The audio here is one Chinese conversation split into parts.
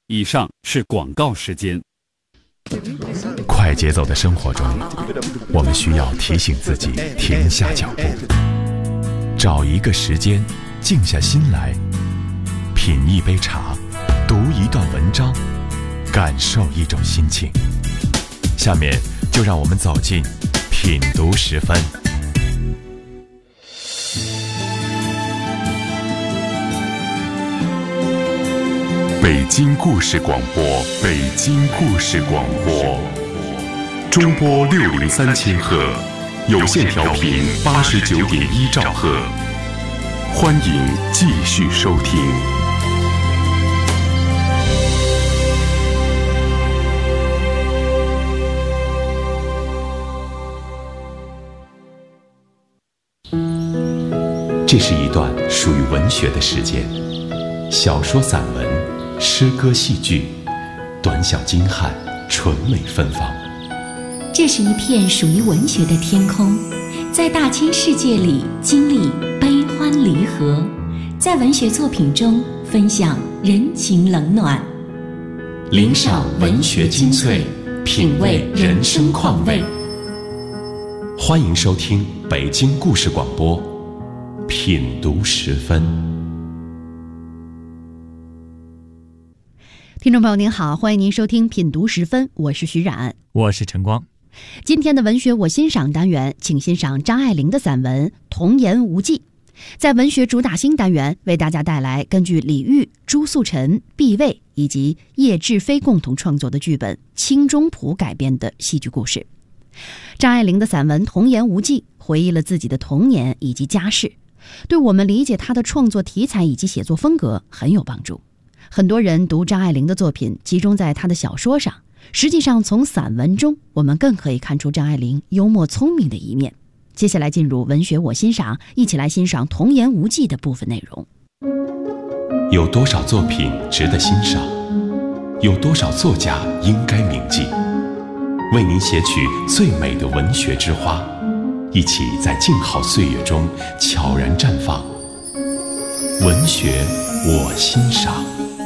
以上是广告时间。 快节奏的生活中，我们需要提醒自己停下脚步，找一个时间静下心来，品一杯茶，读一段文章，感受一种心情。下面就让我们走进品读10分。北京故事广播，北京故事广播，中波603千赫，有线调频89.1兆赫，欢迎继续收听。这是一段属于文学的时间，小说、散文、诗歌、戏剧，短小精悍，纯美芬芳。 这是一片属于文学的天空，在大千世界里经历悲欢离合，在文学作品中分享人情冷暖， 领赏文学精粹，品味人生况味。欢迎收听北京故事广播，品读10分。 听众朋友您好，欢迎您收听品读10分，我是徐冉， 我是陈光。 今天的文学我欣赏单元，请欣赏张爱玲的散文《童言无忌》。在文学主打星单元，为大家带来根据李煜、朱素臣、毕卫以及叶志飞共同创作的剧本《清中谱》改编的戏剧故事。张爱玲的散文《童言无忌》回忆了自己的童年以及家世，对我们理解她的创作题材以及写作风格很有帮助。很多人读张爱玲的作品集中在她的小说上，实际上从散文中我们更可以看出张爱玲幽默聪明的一面。接下来进入文学我欣赏，一起来欣赏《童言无忌》的部分内容。 有多少作品值得欣赏？有多少作家应该铭记？为您写取最美的文学之花，一起在静好岁月中悄然绽放。文学我欣赏。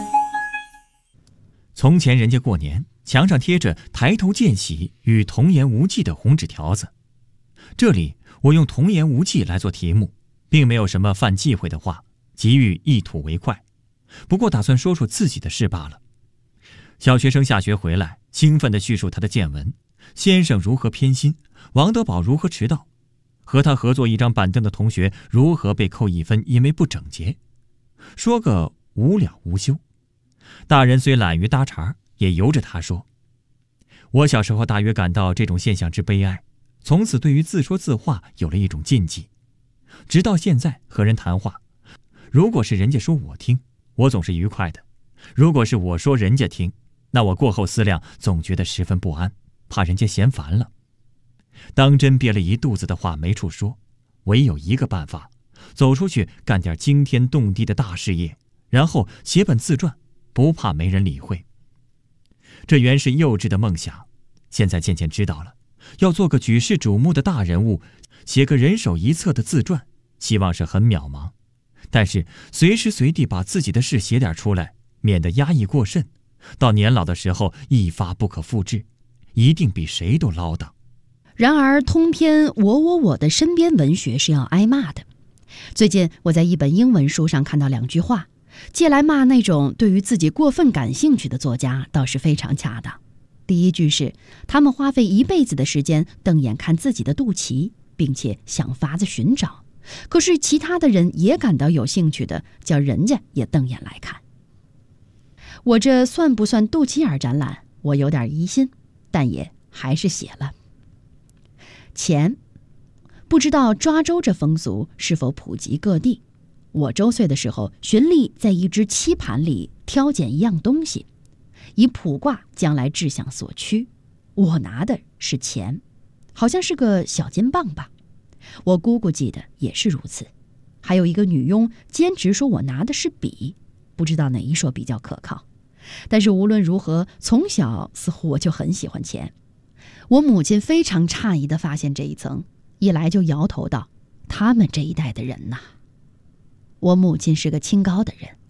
从前人家过年，墙上贴着抬头见喜与童言无忌的红纸条子。这里我用童言无忌来做题目，并没有什么犯忌讳的话，急于一吐为快，不过打算说说自己的事罢了。小学生下学回来，兴奋地叙述他的见闻，先生如何偏心，王德宝如何迟到，和他合作一张板凳的同学如何被扣1分，因为不整洁，说个无了无休。大人虽懒于搭茬，也由着他说。我小时候大约感到这种现象之悲哀，从此对于自说自话有了一种禁忌。直到现在和人谈话，如果是人家说我听，我总是愉快的；如果是我说人家听，那我过后思量总觉得十分不安，怕人家嫌烦了。当真憋了一肚子的话没处说，唯有一个办法，走出去干点惊天动地的大事业，然后写本自传，不怕没人理会。这原是幼稚的梦想，现在渐渐知道了，要做个举世瞩目的大人物，写个人手一册的自传，希望是很渺茫。但是随时随地把自己的事写点出来，免得压抑过甚，到年老的时候一发不可复制，一定比谁都唠叨。 然而通篇我的身边文学是要挨骂的。最近我在一本英文书上看到2句话，借来骂那种对于自己过分感兴趣的作家倒是非常恰当。第一句是，他们花费一辈子的时间瞪眼看自己的肚脐，并且想法子寻找，可是其他的人也感到有兴趣的，叫人家也瞪眼来看。我这算不算肚脐眼展览？我有点疑心，但也还是写了。钱，不知道抓周这风俗是否普及各地。我周岁的时候，循例在一只漆盘里挑拣一样东西，以卜卦将来志向所趋。我拿的是钱，好像是个小金棒吧。我姑姑记得也是如此。还有一个女佣坚持说我拿的是笔，不知道哪一说比较可靠。但是无论如何，从小似乎我就很喜欢钱。我母亲非常诧异地发现这一层，一来就摇头道：他们这一代的人呐。我母亲是个清高的人，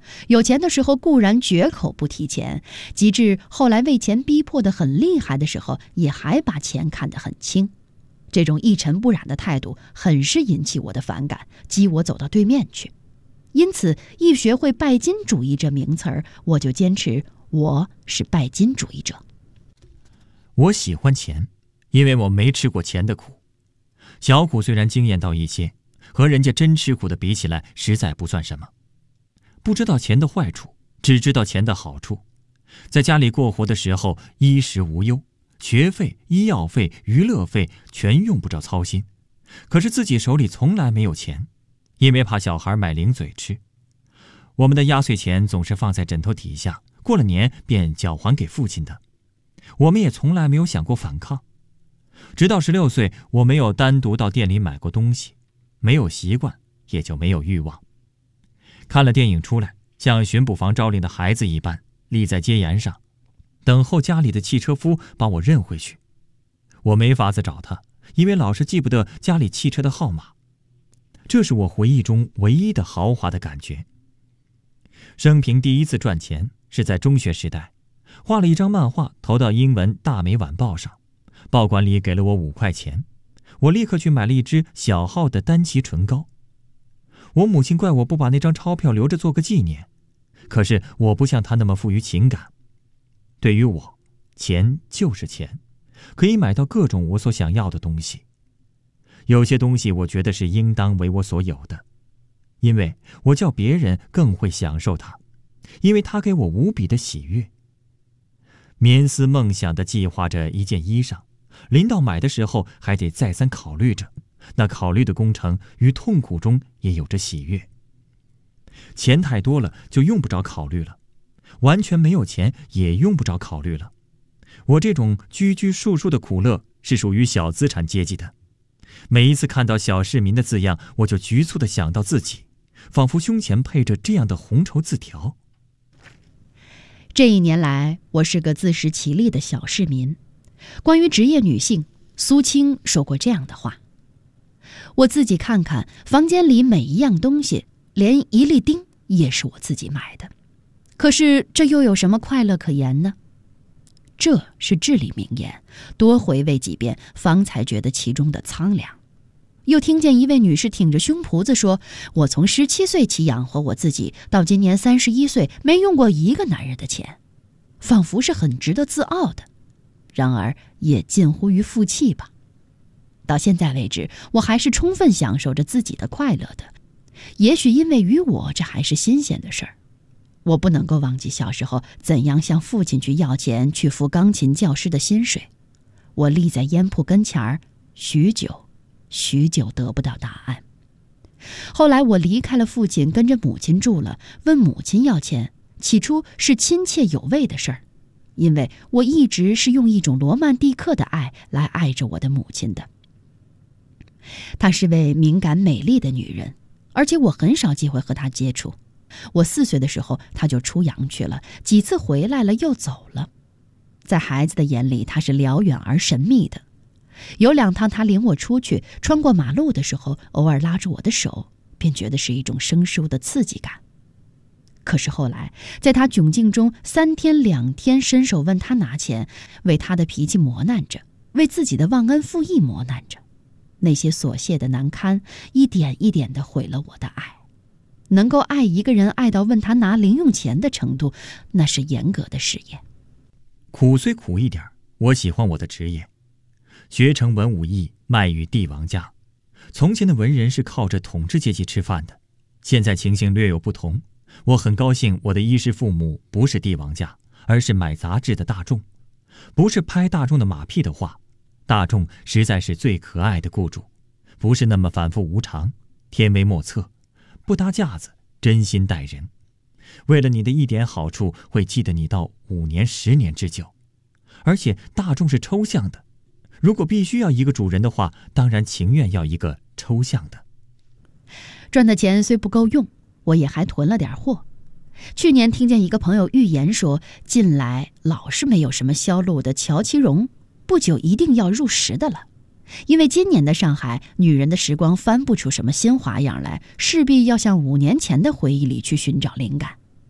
有钱的时候固然绝口不提钱，及至后来为钱逼迫得很厉害的时候，也还把钱看得很轻。这种一尘不染的态度很是引起我的反感，激我走到对面去。因此一学会拜金主义这名词儿，我就坚持我是拜金主义者。 我喜欢钱，因为我没吃过钱的苦。小苦虽然惊艳到一些，和人家真吃苦的比起来实在不算什么。不知道钱的坏处，只知道钱的好处。在家里过活的时候，衣食无忧，学费、医药费、娱乐费全用不着操心。可是自己手里从来没有钱，因为怕小孩买零嘴吃。我们的压岁钱总是放在枕头底下，过了年便缴还给父亲的。我们也从来没有想过反抗。直到16岁，我没有单独到店里买过东西，没有习惯，也就没有欲望。看了电影出来，像巡捕房招领的孩子一般，立在街沿上，等候家里的汽车夫把我认回去。我没法子找他，因为老是记不得家里汽车的号码。这是我回忆中唯一的豪华的感觉。生平第一次赚钱是在中学时代，画了一张漫画投到英文大美晚报上，报馆里给了我5块钱，我立刻去买了一支小号的丹奇唇膏。我母亲怪我不把那张钞票留着做个纪念，可是我不像她那么富于情感。对于我，钱就是钱，可以买到各种我所想要的东西。有些东西我觉得是应当为我所有的，因为我叫别人更会享受它，因为它给我无比的喜悦。眠思梦想地计划着一件衣裳，临到买的时候还得再三考虑着，那考虑的工程与痛苦中也有着喜悦。钱太多了就用不着考虑了，完全没有钱也用不着考虑了。我这种拘拘束束的苦乐是属于小资产阶级的。每一次看到小市民的字样，我就局促地想到自己，仿佛胸前配着这样的红绸字条。 这一年来，我是个自食其力的小市民。关于职业女性，苏青说过这样的话：我自己看看房间里每一样东西，连一粒钉也是我自己买的。可是这又有什么快乐可言呢？这是至理名言，多回味几遍，方才觉得其中的苍凉。又听见一位女士挺着胸脯子说，我从17岁起养活我自己，到今年31岁，没用过一个男人的钱，仿佛是很值得自傲的，然而也近乎于负气吧。到现在为止，我还是充分享受着自己的快乐的。也许因为于我这还是新鲜的事儿，我不能够忘记小时候怎样向父亲去要钱，去付钢琴教师的薪水。我立在烟铺跟前儿，许久得不到答案。后来我离开了父亲，跟着母亲住了，问母亲要钱，起初是亲切有味的事儿，因为我一直是用一种罗曼蒂克的爱来爱着我的母亲的。她是位敏感美丽的女人，而且我很少机会和她接触。我4岁的时候，她就出洋去了，几次回来了又走了。在孩子的眼里，她是辽远而神秘的。有2趟她领我出去，穿过马路的时候，偶尔拉住我的手，便觉得是一种生疏的刺激感。可是后来，在她窘境中，3天2天伸手问她拿钱，为她的脾气磨难着，为自己的忘恩负义磨难着。那些琐屑的难堪，一点一点地毁了我的爱。能够爱一个人爱到问他拿零用钱的程度，那是严格的试验。 苦虽苦一点，我喜欢我的职业。学成文武艺，卖与帝王家。从前的文人是靠着统治阶级吃饭的，现在情形略有不同。我很高兴我的衣食父母不是帝王家，而是买杂志的大众。不是拍大众的马屁的话，大众实在是最可爱的雇主，不是那么反复无常，天微莫测，不搭架子，真心待人，为了你的一点好处会记得你到5年10年之久。而且大众是抽象的，如果必须要一个主人的话，当然情愿要一个抽象的。 赚的钱虽不够用，我也还囤了点货。去年听见一个朋友预言说，近来老是没有什么销路的乔其荣，不久一定要入10的了。因为今年的上海，女人的时光翻不出什么新花样来，势必要向5年前的回忆里去寻找灵感。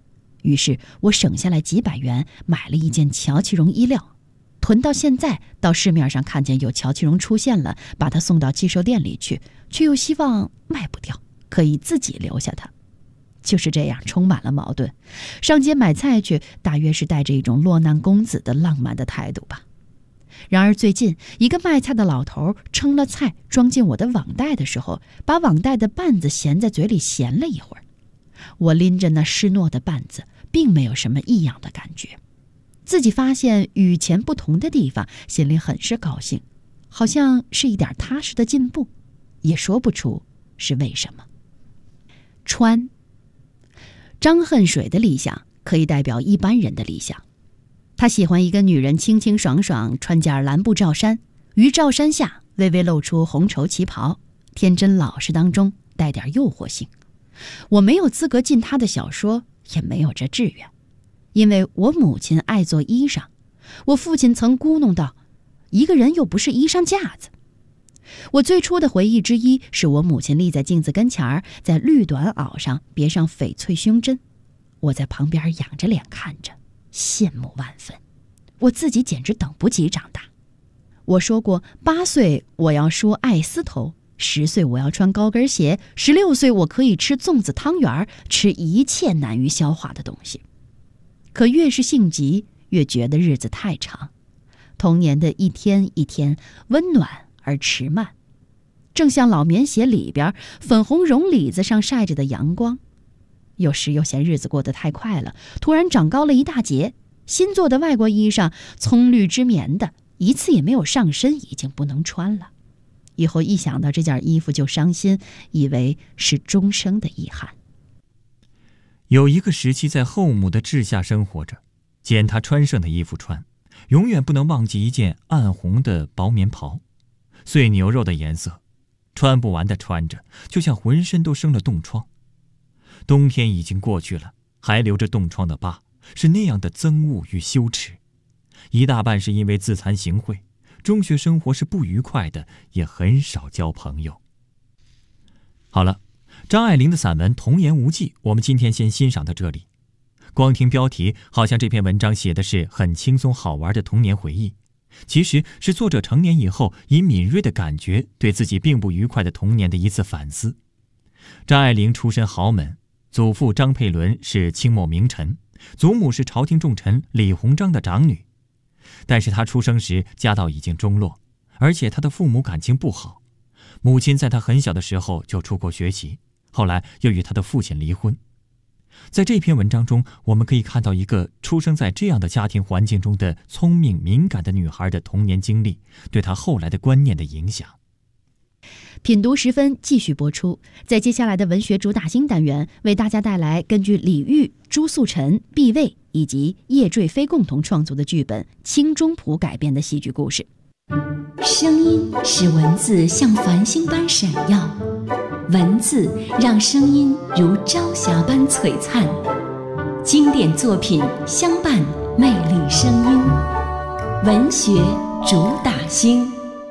于是我省下来几百元买了一件乔其绒衣料，囤到现在，到市面上看见有乔其绒出现了，把它送到寄售店里去，却又希望卖不掉，可以自己留下它。就是这样，充满了矛盾。上街买菜去，大约是带着一种落难公子的浪漫的态度吧。然而最近，一个卖菜的老头称了菜装进我的网袋的时候，把网袋的绊子衔在嘴里衔了一会儿。我拎着那湿糯的绊子，并没有什么异样的感觉。自己发现与前不同的地方，心里很是高兴，好像是一点踏实的进步，也说不出是为什么。穿。张恨水的理想可以代表一般人的理想。他喜欢一个女人清清爽爽，穿件蓝布罩衫，于罩衫下微微露出红绸旗袍，天真老实当中带点诱惑性。我没有资格进他的小说，也没有这志愿，因为我母亲爱做衣裳，我父亲曾咕哝道，一个人又不是衣裳架子。我最初的回忆之一是我母亲立在镜子跟前儿，在绿短袄上别上翡翠胸针，我在旁边仰着脸看着，羡慕万分。我自己简直等不及长大。我说过，8岁我要梳爱丝头，10岁我要穿高跟鞋，16岁我可以吃粽子汤圆，吃一切难于消化的东西。可越是性急，越觉得日子太长，童年的一天一天温暖而迟慢，正像老棉鞋里边粉红绒里子上晒着的阳光。有时又嫌日子过得太快了，突然长高了一大截，新做的外国衣裳葱绿织棉的，一次也没有上身，已经不能穿了。以后一想到这件衣服就伤心，以为是终生的遗憾。 有一个时期在后母的治下生活着，捡她穿剩的衣服穿，永远不能忘记一件暗红的薄棉袍，碎牛肉的颜色，穿不完的穿着，就像浑身都生了冻疮。冬天已经过去了，还留着冻疮的疤，是那样的憎恶与羞耻。一大半是因为自惭形秽，中学生活是不愉快的，也很少交朋友。好了，张爱玲的散文《童言无忌》，我们今天先欣赏到这里。光听标题，好像这篇文章写的是很轻松好玩的童年回忆，其实是作者成年以后以敏锐的感觉对自己并不愉快的童年的一次反思。张爱玲出身豪门，祖父张佩伦是清末名臣，祖母是朝廷重臣李鸿章的长女。但是她出生时家道已经中落，而且她的父母感情不好，母亲在她很小的时候就出国学习，后来又与她的父亲离婚。在这篇文章中，我们可以看到一个出生在这样的家庭环境中的聪明敏感的女孩的童年经历对她后来的观念的影响。 品读时分继续播出，在接下来的文学主打新单元，为大家带来根据李煜、朱素臣、毕卫以及叶坠飞共同创作的剧本《清中谱》改编的戏剧故事。 声音使文字像繁星般闪耀，文字让声音如朝霞般璀璨。经典作品相伴，魅力声音，文学主打星。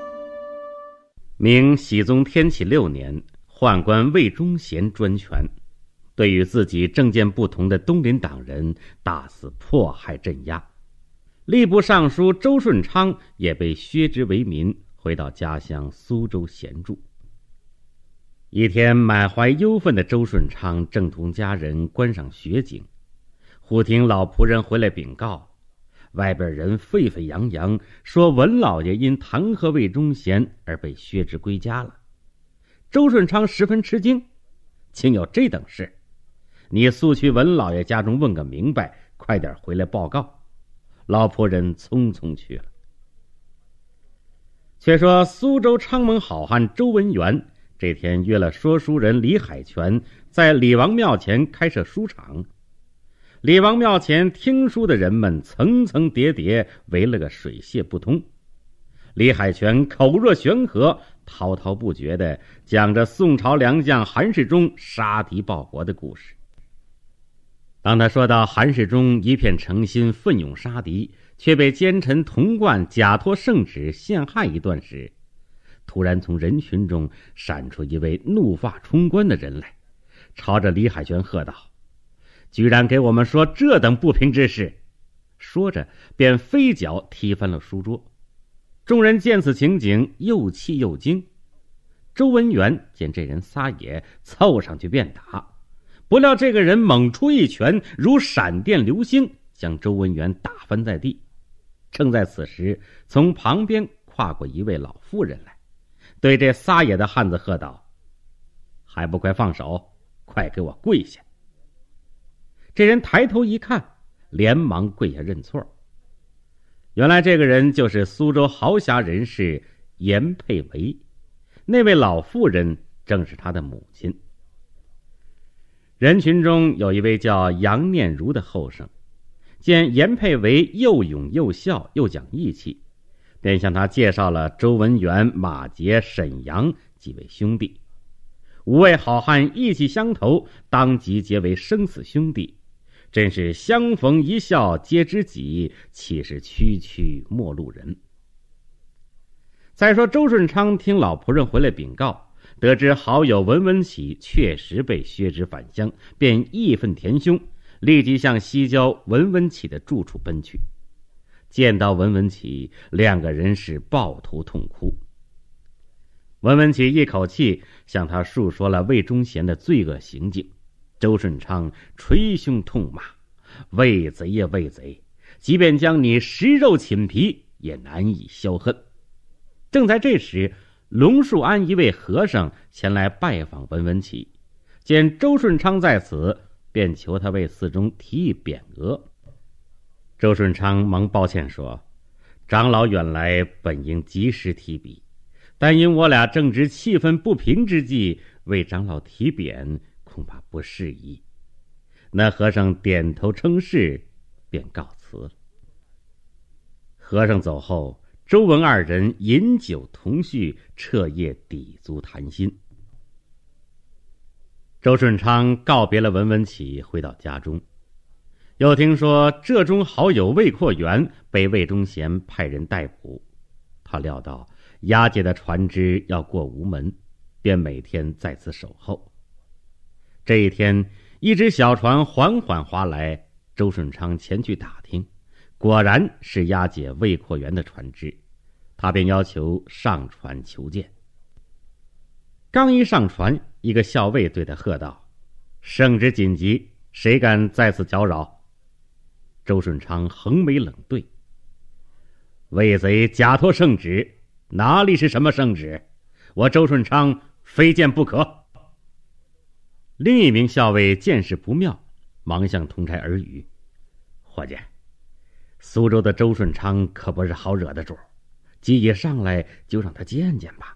明熹宗天启6年，宦官魏忠贤专权，对于自己政见不同的东林党人大肆迫害镇压。吏部尚书周顺昌也被削职为民，回到家乡苏州闲住。一天，满怀忧愤的周顺昌正同家人观赏雪景，忽听老仆人回来禀告，外边人沸沸扬扬，说文老爷因弹劾魏忠贤而被削职归家了。周顺昌十分吃惊，竟有这等事？你速去文老爷家中问个明白，快点回来报告。老仆人匆匆去了。却说苏州昌蒙好汉周文元这天约了说书人李海泉在李王庙前开设书场。李王庙前听书的人们层层叠叠，围了个水泄不通。李海泉口若悬河，滔滔不绝地讲着宋朝良将韩世忠杀敌报国的故事。当他说到韩世忠一片诚心奋勇杀敌，却被奸臣童贯假托圣旨陷害一段时，突然从人群中闪出一位怒发冲冠的人来，朝着李海泉喝道： 居然给我们说这等不平之事！说着便飞脚踢翻了书桌。众人见此情景，又气又惊。周文元见这人撒野，凑上去便打，不料这个人猛出一拳，如闪电流星，将周文元打翻在地。正在此时，从旁边跨过一位老妇人来，对这撒野的汉子喝道：“还不快放手，快给我跪下！”这人抬头一看，连忙跪下认错。原来这个人就是苏州豪侠人士严佩维，那位老妇人正是他的母亲。人群中有一位叫杨念如的后生，见严佩维又勇又孝又讲义气，便向他介绍了周文元、马杰、沈阳几位兄弟。五位好汉义气相投，当即结为生死兄弟，真是相逢一笑皆知己，岂是区区陌路人。再说周顺昌听老仆人回来禀告，得知好友文文启确实被削职返乡，便义愤填胸，立即向西郊文文启的住处奔去。见到文文启，两个人是抱头痛哭。文文启一口气向他述说了魏忠贤的罪恶行径。周顺昌捶胸痛骂：“魏贼呀魏贼，即便将你食肉寝皮，也难以消恨。”正在这时，龙树安一位和尚前来拜访文文启，见周顺昌在此，便求他为寺中提议匾额。周顺昌忙抱歉说：“长老远来本应及时提笔，但因我俩正值气愤不平之际，为长老提匾恐怕不适宜。”那和尚点头称是，便告辞了。和尚走后，周文二人饮酒同叙，彻夜抵足谈心。周顺昌告别了文文启，回到家中，又听说浙中好友魏阔元被魏忠贤派人逮捕。他料到押解的船只要过吴门，便每天在此守候。这一天，一只小船缓缓划来，周顺昌前去打听，果然是押解魏阔元的船只，他便要求上船求见。刚一上船，一个校尉对他喝道：“圣旨紧急，谁敢在此搅扰？”周顺昌横眉冷对：“魏贼假托圣旨，哪里是什么圣旨？我周顺昌非见不可。”另一名校尉见势不妙，忙向同差耳语：“伙计，苏州的周顺昌可不是好惹的主，既一上来就让他见见吧。”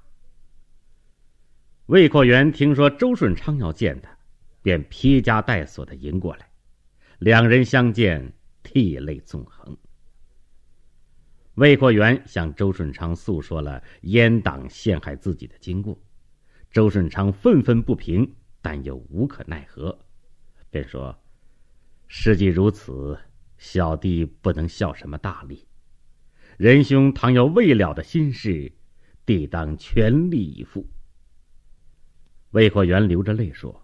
魏阔元听说周顺昌要见他，便披枷带锁的迎过来，两人相见，涕泪纵横。魏阔元向周顺昌诉说了阉党陷害自己的经过，周顺昌愤愤不平，但又无可奈何，便说：“事既如此，小弟不能效什么大力。仁兄倘有未了的心事，弟当全力以赴。”魏阔元流着泪说：“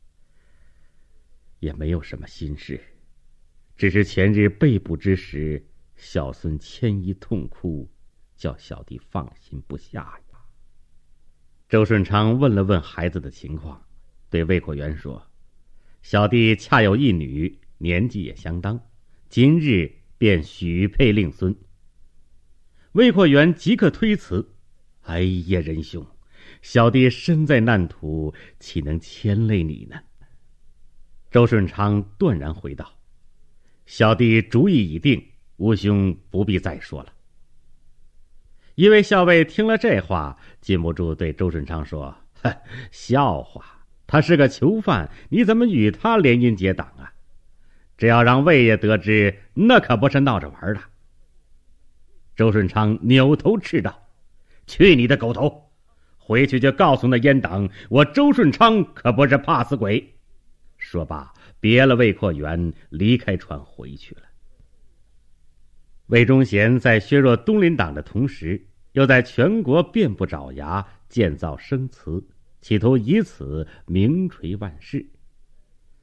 也没有什么心事，只是前日被捕之时，小孙牵衣痛哭，叫小弟放心不下呀。”周顺昌问了问孩子的情况，对魏阔元说：“小弟恰有一女，年纪也相当，今日便许配令孙。”魏阔元即刻推辞：“哎呀，仁兄，小弟身在难途，岂能牵累你呢？”周顺昌断然回道：“小弟主意已定，吾兄不必再说了。”一位校尉听了这话，禁不住对周顺昌说：“笑话，他是个囚犯，你怎么与他联姻结党啊？只要让魏爷得知，那可不是闹着玩的。”周顺昌扭头斥道：“去你的狗头！回去就告诉那阉党，我周顺昌可不是怕死鬼。”说罢，别了魏阔元，离开船回去了。魏忠贤在削弱东林党的同时，又在全国遍布爪牙，建造生祠，企图以此名垂万世。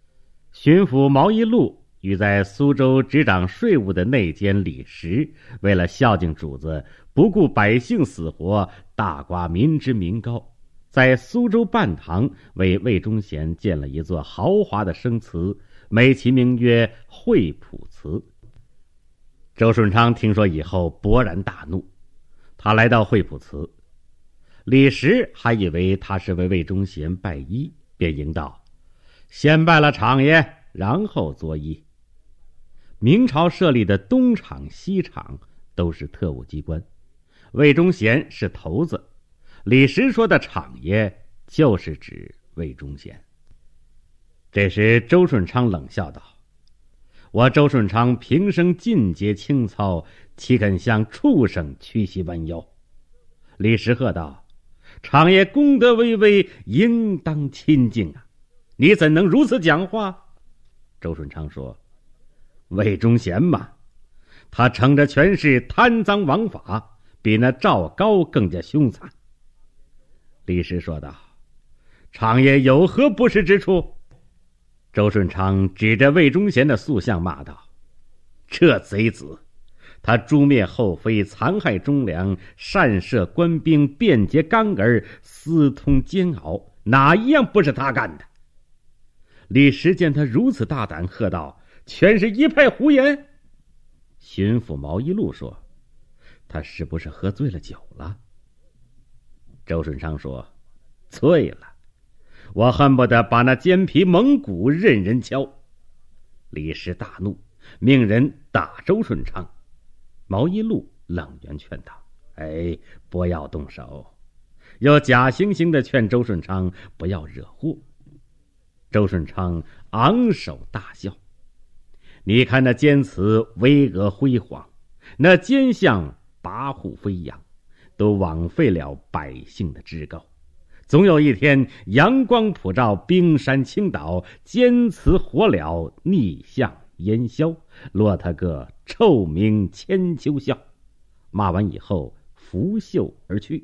巡抚毛一禄与在苏州执掌税务的内监李时，为了孝敬主子，不顾百姓死活，大刮民脂民膏，在苏州泮塘为魏忠贤建了一座豪华的生祠，美其名曰惠普祠。周顺昌听说以后勃然大怒，他来到惠普祠，李时还以为他是为魏忠贤拜医，便迎道：“先拜了厂爷，然后作揖。”明朝设立的东厂、西厂都是特务机关，魏忠贤是头子，李时说的厂爷就是指魏忠贤。这时周顺昌冷笑道：“我周顺昌平生尽节清操，岂肯向畜生屈膝弯腰？”李时喝道：“厂爷功德巍巍，应当亲近啊！你怎能如此讲话？”周顺昌说：“魏忠贤嘛，他乘着权势贪赃枉法，比那赵高更加凶残。”李时说道：“厂爷有何不实之处？”周顺昌指着魏忠贤的塑像骂道：“这贼子，他诛灭后妃，残害忠良，擅设官兵，便捷刚儿，私通奸熬，哪一样不是他干的？”李时见他如此大胆，喝道：“全是一派胡言！”巡抚毛一禄说：“他是不是喝醉了酒了？”周顺昌说：“醉了，我恨不得把那奸皮蒙骨任人敲。”李时大怒，命人打周顺昌。毛一禄冷言劝道：“不要动手。”又假惺惺地劝周顺昌不要惹祸。周顺昌昂首大笑：“你看那奸祠巍峨辉煌，那奸相跋扈飞扬，都枉费了百姓的至高。总有一天阳光普照，冰山倾倒，奸祠火燎，逆相烟消，落他个臭名千秋笑。”骂完以后拂袖而去。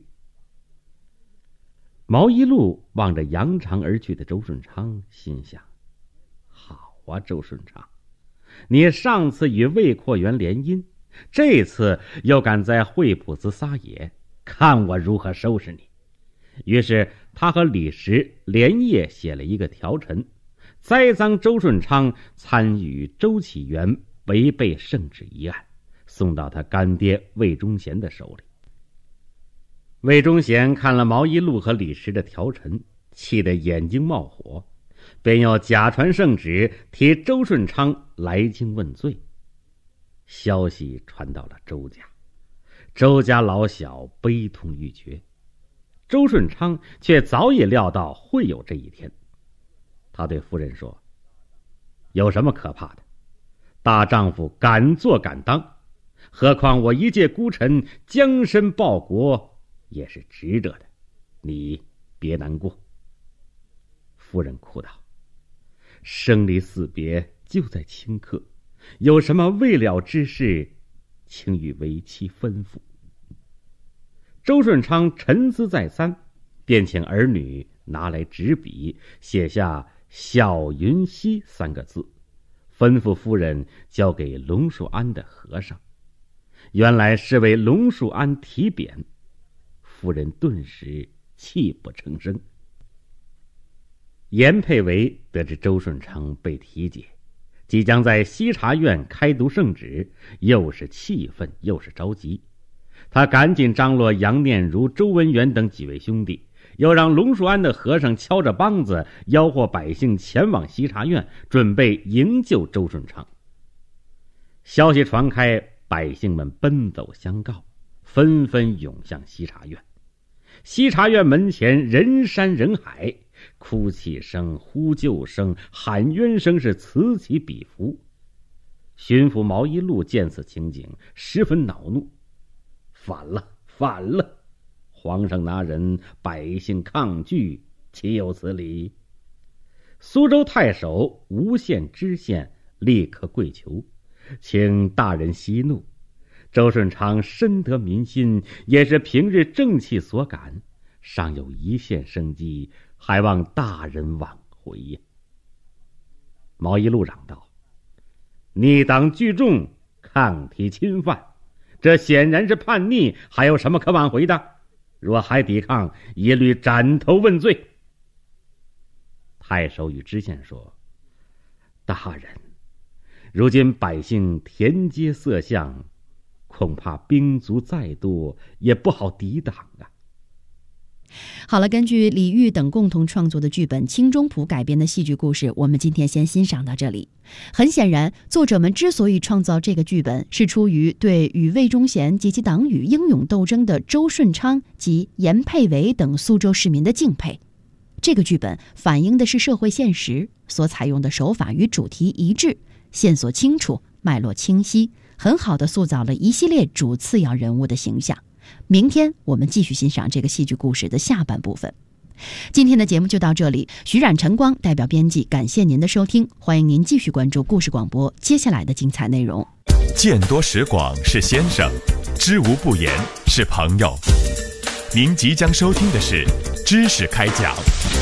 毛一禄望着扬长而去的周顺昌，心想：好啊，周顺昌，你上次与魏阔元联姻，这次又敢在惠普祠撒野，看我如何收拾你。于是他和李时连夜写了一个条陈，栽赃周顺昌参与周启元违背圣旨一案，送到他干爹魏忠贤的手里。魏忠贤看了毛一禄和李时的条陈，气得眼睛冒火，便要假传圣旨，替周顺昌来京问罪。消息传到了周家，周家老小悲痛欲绝。周顺昌却早已料到会有这一天。他对夫人说：“有什么可怕的？大丈夫敢做敢当，何况我一介孤臣，将身报国也是值得的，你别难过。”夫人哭道：“生离死别就在顷刻，有什么未了之事，请与为妻吩咐。”周顺昌沉思再三，便请儿女拿来纸笔，写下小云溪3个字，吩咐夫人交给龙树庵的和尚。原来是为龙树庵提匾。夫人顿时泣不成声。严佩维得知周顺昌被提解，即将在西茶院开读圣旨，又是气愤又是着急。他赶紧张罗杨念如、周文元等几位兄弟，又让龙树庵的和尚敲着梆子吆喝百姓前往西茶院，准备营救周顺昌。消息传开，百姓们奔走相告，纷纷涌向西茶院。西茶院门前人山人海，哭泣声、呼救声、喊冤声是此起彼伏。巡抚毛一禄见此情景，十分恼怒：“反了，反了！皇上拿人，百姓抗拒，岂有此理？”苏州太守吴县知县立刻跪求，请大人息怒。周顺昌深得民心，也是平日正气所感，尚有一线生机，还望大人挽回呀。 毛一路嚷道：“逆党聚众，抗体侵犯，这显然是叛逆，还有什么可挽回的？若还抵抗，一律斩头问罪。”太守与知县说：“大人，如今百姓田间色相，恐怕兵卒再多也不好抵挡啊。” 好了，根据李煜等共同创作的剧本《清中谱》改编的戏剧故事，我们今天先欣赏到这里。很显然，作者们之所以创造这个剧本，是出于对与魏忠贤及其党羽英勇斗争的周顺昌及严佩维等苏州市民的敬佩。这个剧本反映的是社会现实，所采用的手法与主题一致，线索清楚，脉络清晰，很好地塑造了一系列主次要人物的形象。明天我们继续欣赏这个戏剧故事的下半部分。今天的节目就到这里，徐冉、晨光代表编辑感谢您的收听，欢迎您继续关注故事广播接下来的精彩内容。 见多识广是先生，知无不言是朋友。您即将收听的是知识开讲。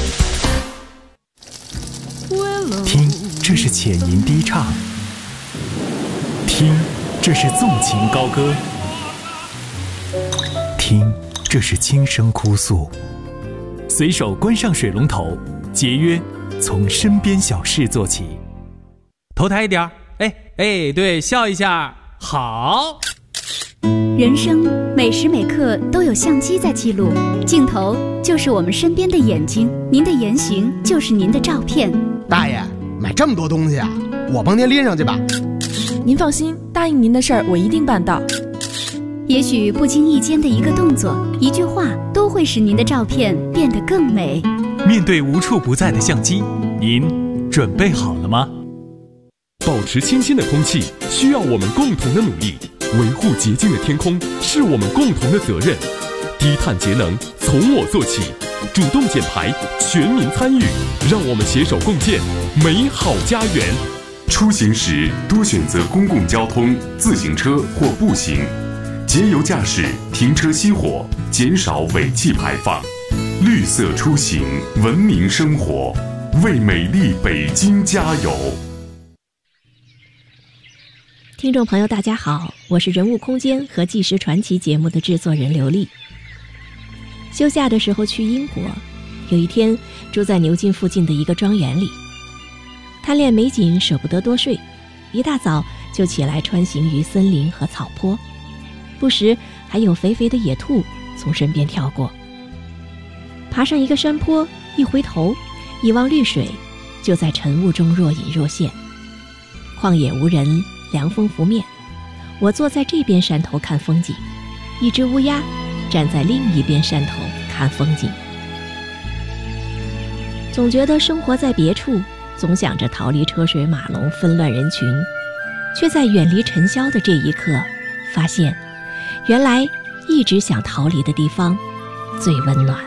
听，这是浅吟低唱；听，这是纵情高歌；听，这是轻声哭诉。随手关上水龙头，节约从身边小事做起。 头抬一点，对，笑一下，好。 人生每时每刻都有相机在记录，镜头就是我们身边的眼睛，您的言行就是您的照片。 大爷，买这么多东西啊，我帮您拎上去吧。 您放心，答应您的事儿我一定办到。 也许不经意间的一个动作、一句话，都会使您的照片变得更美。 面对无处不在的相机，您准备好了吗？ 保持清新的空气需要我们共同的努力，维护洁净的天空是我们共同的责任。低碳节能从我做起，主动减排，全民参与，让我们携手共建美好家园。 出行时多选择公共交通、自行车或步行，节油驾驶，停车熄火，减少尾气排放。绿色出行，文明生活，为美丽北京加油。 听众朋友大家好，我是人物空间和纪实传奇节目的制作人刘丽。休假的时候去英国，有一天住在牛津附近的一个庄园里，贪恋美景舍不得多睡，一大早就起来穿行于森林和草坡，不时还有肥肥的野兔从身边跳过。爬上一个山坡，一回头，一望绿水就在晨雾中若隐若现。旷野无人，凉风拂面，我坐在这边山头看风景，一只乌鸦站在另一边山头看风景。总觉得生活在别处，总想着逃离车水马龙纷乱人群，却在远离尘嚣的这一刻发现，原来一直想逃离的地方最温暖。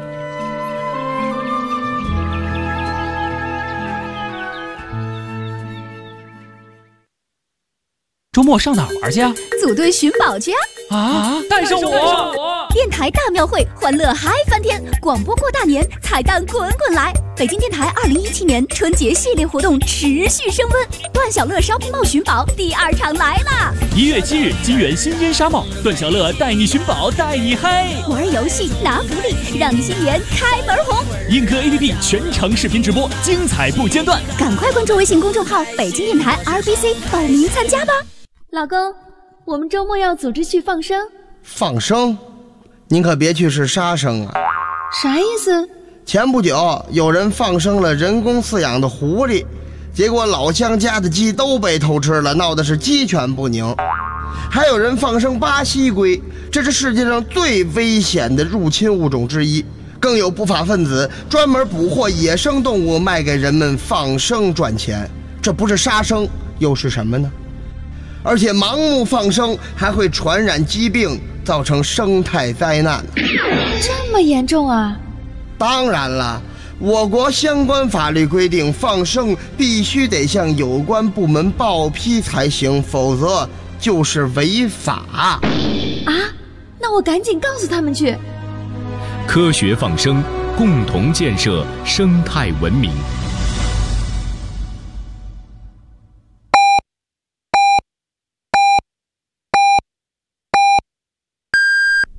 周末上哪儿玩去啊？ 组队寻宝去啊！带上我！ 电台大庙会，欢乐嗨翻天！广播过大年，彩蛋滚滚来！北京电台2017年春节系列活动持续升温，段小乐 Shopping Mall 寻宝第2场来啦！1 月7日，金源新烟沙帽，段小乐带你寻宝，带你嗨！ 玩游戏拿福利，让你新年开门红！ 映客 APP 全程视频直播，精彩不间断！ 赶快关注微信公众号北京电台 RBC 报名参加吧！ 老公，我们周末要组织去放生。 放生？您可别去是杀生啊！ 啥意思？ 前不久有人放生了人工饲养的狐狸，结果老乡家的鸡都被偷吃了，闹的是鸡犬不宁。还有人放生巴西龟，这是世界上最危险的入侵物种之一。更有不法分子专门捕获野生动物卖给人们放生赚钱，这不是杀生又是什么呢？而且盲目放生还会传染疾病，造成生态灾难。 这么严重啊？ 当然了，我国相关法律规定，放生必须得向有关部门报批才行，否则就是违法。 啊？那我赶紧告诉他们去。 科学放生，共同建设生态文明。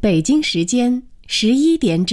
北京时间11点整。